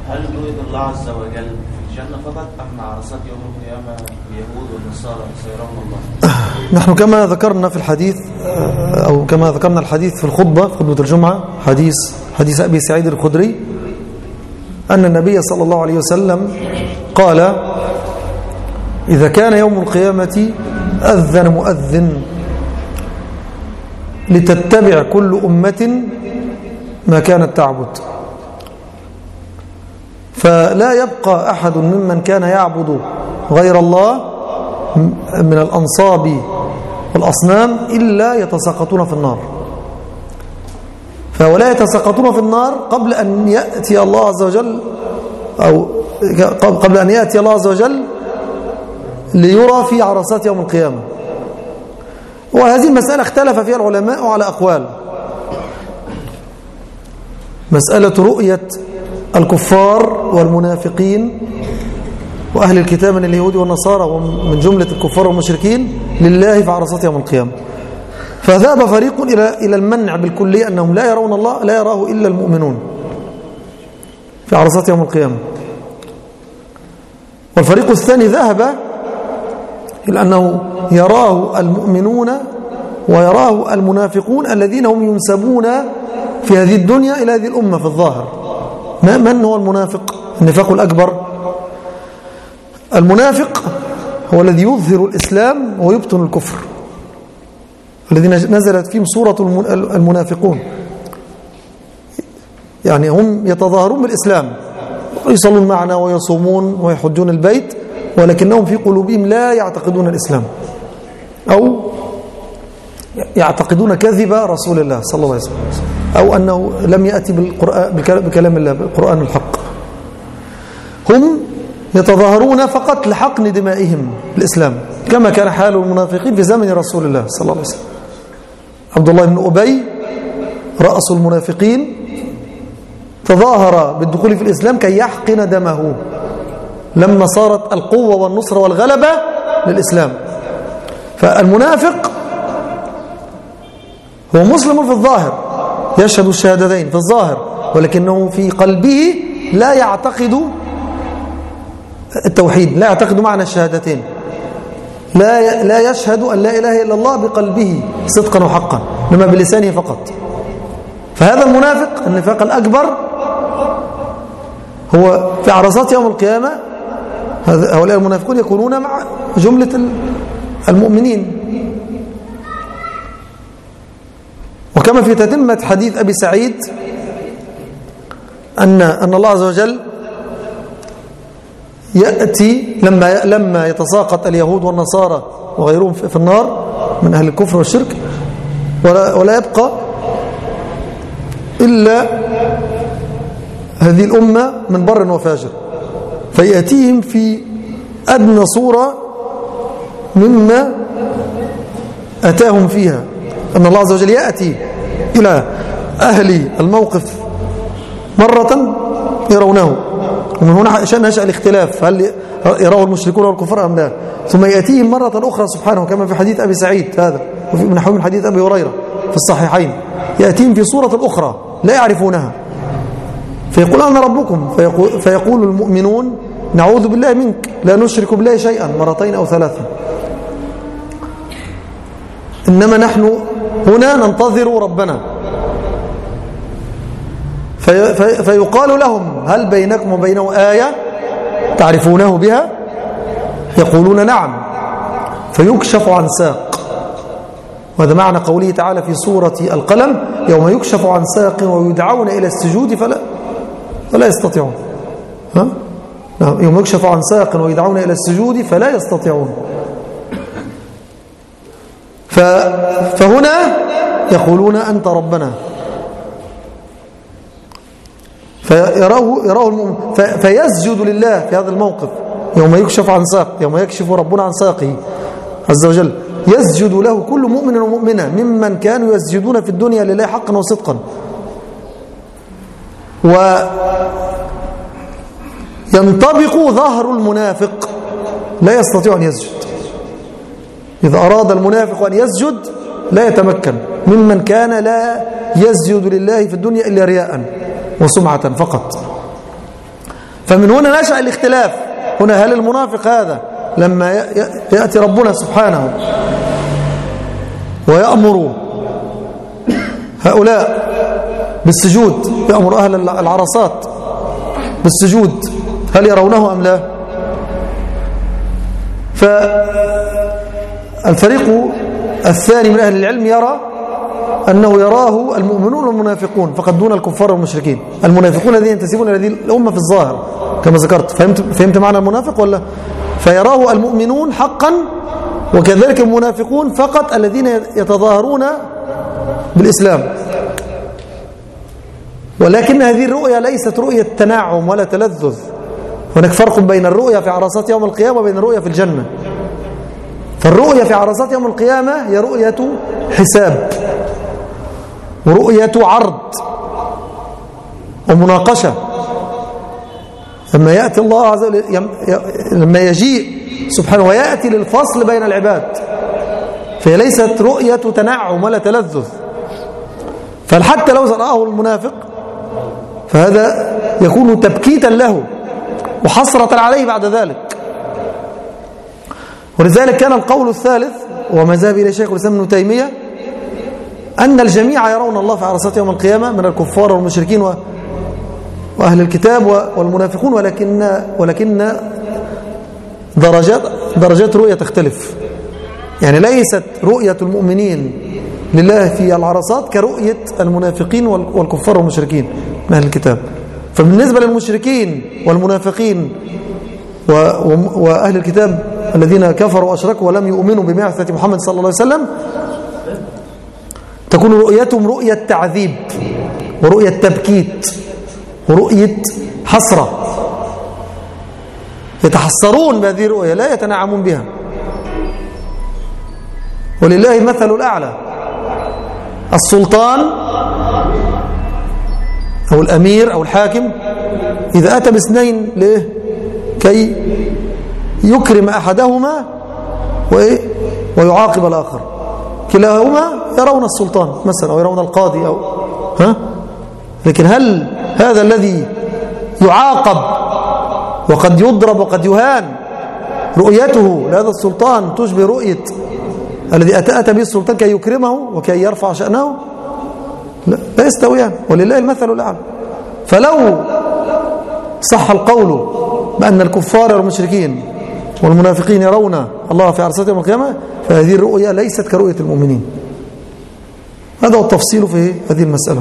هل يريد الله عز وجل في الجنة فقط أم عرصات يوم القيامة اليهود والنصارى سيرون الله؟ نحن كما ذكرنا في الحديث أو كما ذكرنا الحديث في خطبة الجمعة، حديث أبي سعيد الخدري، أن النبي صلى الله عليه وسلم قال: إذا كان يوم القيامة أذن مؤذن لتتبع كل أمة ما كانت تعبد، فلا يبقى أحد ممن كان يعبد غير الله من الأنصاب والأصنام إلا يتساقطون في النار. فولا يتساقطون في النار قبل أن يأتي الله عز وجل، أو قبل أن يأتي الله عز وجل ليرى في عرصات يوم القيامة. وهذه المسألة اختلف فيها العلماء على أقوال. مسألة رؤية الكفار والمنافقين وأهل الكتاب من اليهود والنصارى ومن جملة الكفار والمشركين لله في عرصات يوم القيامة، فذهب فريق إلى المنع بالكلية، أنهم لا يرون الله، لا يراه إلا المؤمنون في عرصات يوم القيامة. والفريق الثاني ذهب إلى أنه يراه المؤمنون ويراه المنافقون الذين هم ينسبون في هذه الدنيا إلى هذه الأمة في الظاهر. من هو المنافق؟ النفاق الأكبر. المنافق هو الذي يظهر الإسلام ويبطن الكفر، الذين نزلت فيهم سورة المنافقون. يعني هم يتظاهرون بالإسلام، يصلون معنا ويصومون ويحجون البيت، ولكنهم في قلوبهم لا يعتقدون الإسلام، أو يعتقدون كذب رسول الله صلى الله عليه وسلم، أو أنه لم يأتي بكلام الله، بالقرآن الحق. هم يتظاهرون فقط لحقن دمائهم الإسلام، كما كان حال المنافقين في زمن رسول الله صلى الله عليه وسلم. عبد الله بن أبي رأس المنافقين تظاهر بالدخول في الإسلام كي يحقن دمه لما صارت القوة والنصرة والغلبة للإسلام. فالمنافق هو مسلم في الظاهر، يشهد الشهادتين في الظاهر، ولكنه في قلبه لا يعتقد التوحيد، لا يعتقد معنى الشهادتين، لا يشهد أن لا إله إلا الله بقلبه صدقا وحقا، إنما بلسانه فقط. فهذا المنافق النفاق الأكبر هو في عرصات يوم القيامة. هؤلاء المنافقون يكونون مع جملة المؤمنين. وكما في تتمة حديث أبي سعيد أن الله عز وجل يأتي لما يتساقط اليهود والنصارى وغيرهم في النار من أهل الكفر والشرك، ولا يبقى إلا هذه الأمة من بر وفاجر، فيأتيهم في أدنى صورة مما أتاهم فيها. أن الله عز وجل يأتي إلى أهل الموقف مرة يرونه، ومن هنا نشأ الاختلاف، هل يراه المشركون والكفار أم لا؟ ثم يأتيهم مرة أخرى سبحانه، كما في حديث أبي سعيد هذا، وفي من حديث أبي هريرة في الصحيحين، يأتيهم في صورة أخرى لا يعرفونها، فيقول أنا ربكم، فيقول المؤمنون نعوذ بالله منك، لا نشرك بالله شيئا، مرتين أو ثلاثا. إنما نحن هنا ننتظر ربنا، فيقال لهم هل بينكم وبينه آية تعرفونه بها؟ يقولون نعم، فيكشف عن ساق. وهذا معنى قوله تعالى في سورة القلم: يوم يكشف عن ساق ويدعون إلى السجود فلا يستطيعون. يوم يكشف عن ساق ويدعون إلى السجود فلا يستطيعون. فهنا يقولون أنت ربنا، فيراه المؤمن فيسجد لله في هذا الموقف. يوم يكشف عن ساق، يوم يكشف ربنا عن ساقه عز وجل، يسجد له كل مؤمن ومؤمنة ممن كانوا يسجدون في الدنيا لله حقا وصدقا. وينطبق ظهر المنافق، لا يستطيع أن يسجد. إذا أراد المنافق أن يسجد لا يتمكن، ممن كان لا يسجد لله في الدنيا إلا رياء وسمعة فقط. فمن هنا نشأ الاختلاف. هنا هل المنافق هذا لما يأتي ربنا سبحانه ويأمر هؤلاء بالسجود، يأمر أهل العرصات بالسجود، هل يرونه أم لا؟ فالفريق الثاني من أهل العلم يرى أنه يراه المؤمنون والمنافقون فقط دون الكفار والمشركين. المنافقون الذين ينتسبون إلى هذه الأمة في الظاهر كما ذكرت. فهمت معنى المنافق ولا؟ فيراه المؤمنون حقا، وكذلك المنافقون فقط الذين يتظاهرون بالإسلام. ولكن هذه الرؤية ليست رؤية تنعم ولا تلذذ. هناك فرق بين الرؤية في عرصات يوم القيامة وبين الرؤية في الجنة. فالرؤية في عرصات يوم القيامة هي رؤية حساب ورؤية عرض ومناقشة. لما يأتي الله عز وجل، لما يجيء سبحانه ويأتي للفصل بين العباد، فهي ليست رؤية تنعم ولا تلذذ. فحتى لو رآه المنافق فهذا يكون تبكيتا له وحسرة عليه بعد ذلك. ولذلك كان القول الثالث وما ذهب إليه شيخ الإسلام ابن تيمية أن الجميع يرون الله في عرصات يوم القيامة من الكفار والمشركين وأهل الكتاب والمنافقون، ولكن درجات رؤية تختلف. يعني ليست رؤية المؤمنين لله في العرصات كرؤية المنافقين والكفار والمشركين من أهل الكتاب. فبالنسبة للمشركين والمنافقين وأهل الكتاب الذين كفروا وأشركوا ولم يؤمنوا ببعثة محمد صلى الله عليه وسلم تكون رؤيتهم رؤية تعذيب ورؤية تبكيت ورؤية حسرة، يتحسرون بهذه الرؤية لا يتنعمون بها. ولله المثل الأعلى. السلطان أو الأمير أو الحاكم إذا أتى باثنين كي يكرم أحدهما ويعاقب الآخر، كلاهما يرون السلطان مثلا أو يرون القاضي لكن هل هذا الذي يعاقب وقد يضرب وقد يهان رؤيته لهذا السلطان تشبه رؤية الذي أتى به السلطان كي يكرمه وكي يرفع شأنه؟ لا يستويان. ولله المثل الأعلى. فلو صح القول بأن الكفار والمشركين والمنافقين يرون الله في عرصات يوم القيامة فهذه الرؤية ليست كرؤية المؤمنين. هذا هو التفصيل في هذه المسألة.